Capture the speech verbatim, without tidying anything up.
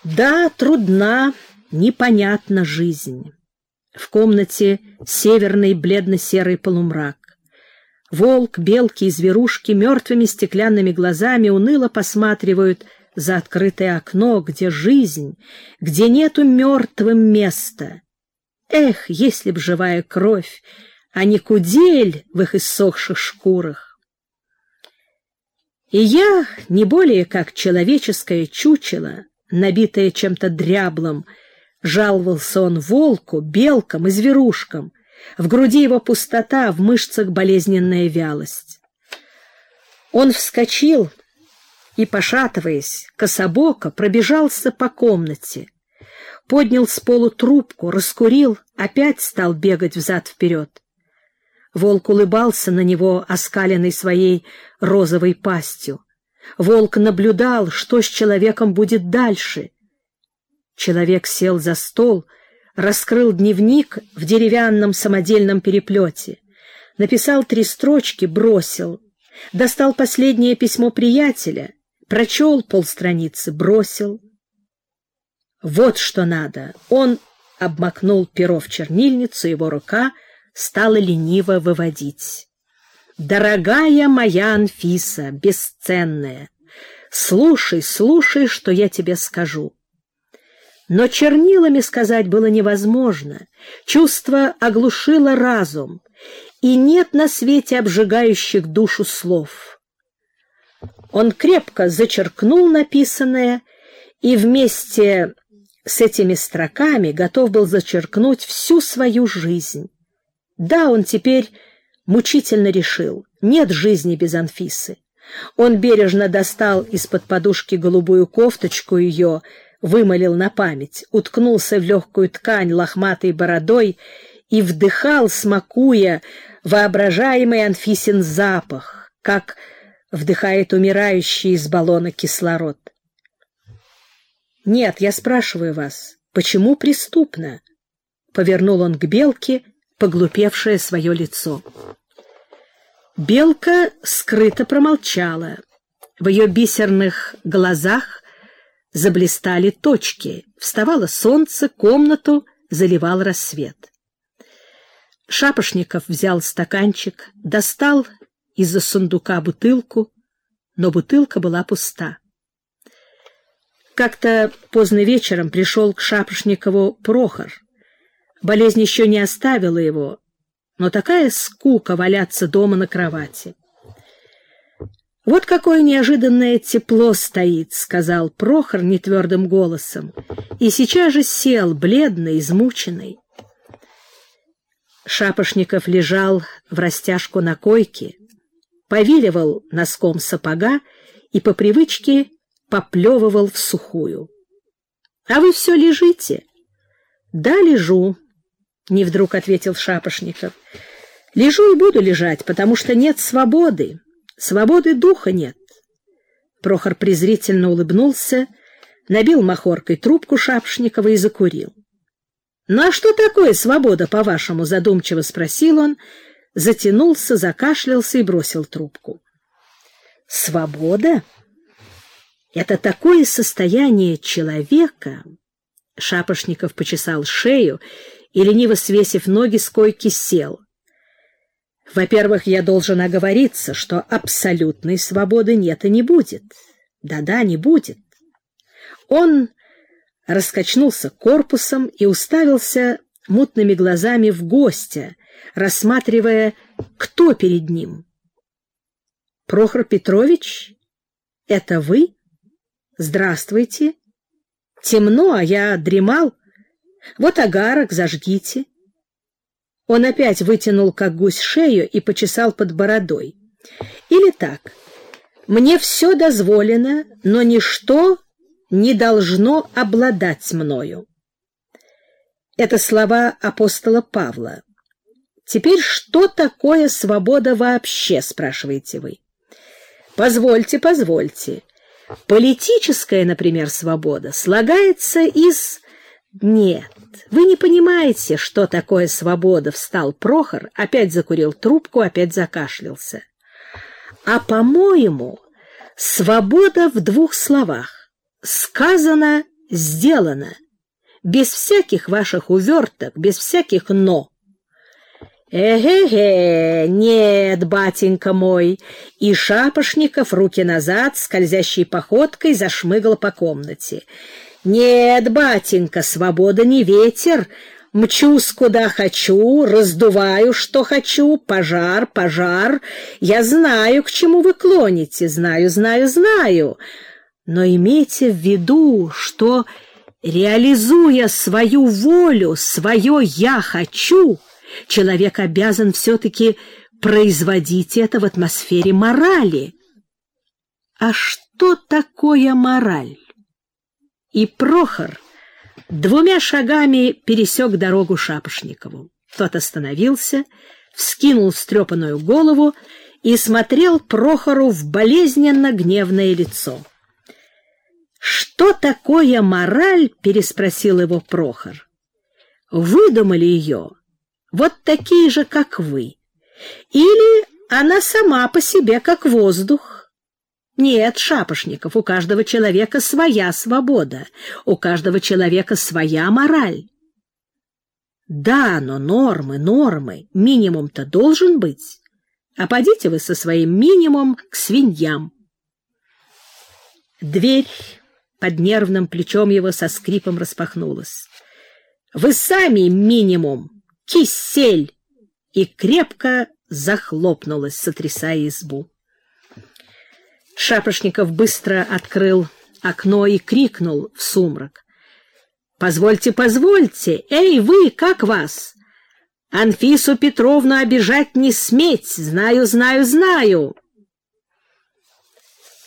Да, трудна, непонятна жизнь. В комнате северный бледно-серый полумрак. Волк, белки и зверушки мертвыми стеклянными глазами уныло посматривают за открытое окно, где жизнь, где нету мертвым места. Эх, если б живая кровь, а не кудель в их иссохших шкурах. И я, не более как человеческое чучело, набитое чем-то дряблым, жаловался он волку, белкам и зверушкам. В груди его пустота, в мышцах болезненная вялость. Он вскочил и, пошатываясь, кособоко пробежался по комнате, поднял с полу трубку, раскурил, опять стал бегать взад-вперед. Волк улыбался на него, оскаленной своей розовой пастью. Волк наблюдал, что с человеком будет дальше. Человек сел за стол, раскрыл дневник в деревянном самодельном переплете, написал три строчки, бросил, достал последнее письмо приятеля, прочел полстраницы, бросил. Вот что надо. Он обмакнул перо в чернильницу, его рука стала лениво выводить. «Дорогая моя Анфиса, бесценная, слушай, слушай, что я тебе скажу». Но чернилами сказать было невозможно, чувство оглушило разум, и нет на свете обжигающих душу слов. Он крепко зачеркнул написанное и вместе с этими строками готов был зачеркнуть всю свою жизнь. Да, он теперь мучительно решил, нет жизни без Анфисы. Он бережно достал из-под подушки голубую кофточку ее, вымолил на память, уткнулся в легкую ткань лохматой бородой и вдыхал, смакуя воображаемый Анфисин запах, как вдыхает умирающий из баллона кислород. «Нет, я спрашиваю вас, почему преступно?» — повернул он к белке, поглупевшее свое лицо. Белка скрыто промолчала. В ее бисерных глазах заблистали точки. Вставало солнце, комнату заливал рассвет. Шапошников взял стаканчик, достал из-за сундука бутылку, но бутылка была пуста. Как-то поздно вечером пришел к Шапошникову Прохор. Болезнь еще не оставила его, но такая скука валяться дома на кровати. «Вот какое неожиданное тепло стоит», — сказал Прохор нетвердым голосом, и сейчас же сел, бледный, измученный. Шапошников лежал в растяжку на койке, повиливал носком сапога и по привычке поплевывал в сухую. «А вы все лежите?» «Да, лежу», — не вдруг ответил Шапошников. «Лежу и буду лежать, потому что нет свободы. Свободы духа нет». Прохор презрительно улыбнулся, набил махоркой трубку Шапошникова и закурил. «Ну а что такое свобода, по-вашему?» — задумчиво спросил он, затянулся, закашлялся и бросил трубку. «Свобода? Это такое состояние человека...» Шапошников почесал шею и, лениво свесив ноги с койки, сел. «Во-первых, я должен оговориться, что абсолютной свободы нет и не будет. Да-да, не будет». Он раскачнулся корпусом и уставился мутными глазами в гостя, рассматривая, кто перед ним. «Прохор Петрович, это вы? Здравствуйте. Темно, а я дремал. Вот огарок, зажгите». Он опять вытянул, как гусь, шею и почесал под бородой. Или так: «Мне все дозволено, но ничто не должно обладать мною». Это слова апостола Павла. Теперь что такое свобода вообще, спрашиваете вы? Позвольте, позвольте. Политическая, например, свобода слагается из... Нет, вы не понимаете, что такое свобода, встал Прохор, опять закурил трубку, опять закашлялся. А, по-моему, свобода в двух словах. Сказано сделано. Без всяких ваших уверток, без всяких «но». «Эге-ге, нет, батенька мой!» И Шапошников, руки назад, скользящей походкой, зашмыгал по комнате. «Нет, батенька, свобода не ветер. Мчусь, куда хочу, раздуваю, что хочу, пожар, пожар. Я знаю, к чему вы клоните, знаю, знаю, знаю. Но имейте в виду, что, реализуя свою волю, свое «я хочу», человек обязан все-таки производить это в атмосфере морали. А что такое мораль? И Прохор двумя шагами пересек дорогу Шапошникову. Тот остановился, вскинул встрепанную голову и смотрел Прохору в болезненно гневное лицо. «Что такое мораль?» — переспросил его Прохор. «Выдумали ее вот такие же, как вы. Или она сама по себе, как воздух. Нет, Шапошников, у каждого человека своя свобода, у каждого человека своя мораль. Да, но нормы, нормы, минимум-то должен быть. А подите вы со своим минимумом к свиньям». Дверь под нервным плечом его со скрипом распахнулась. «Вы сами минимум! Кисель!» И крепко захлопнулась, сотрясая избу. Шапошников быстро открыл окно и крикнул в сумрак: «Позвольте, позвольте! Эй, вы, как вас? Анфису Петровну обижать не сметь! Знаю, знаю, знаю!»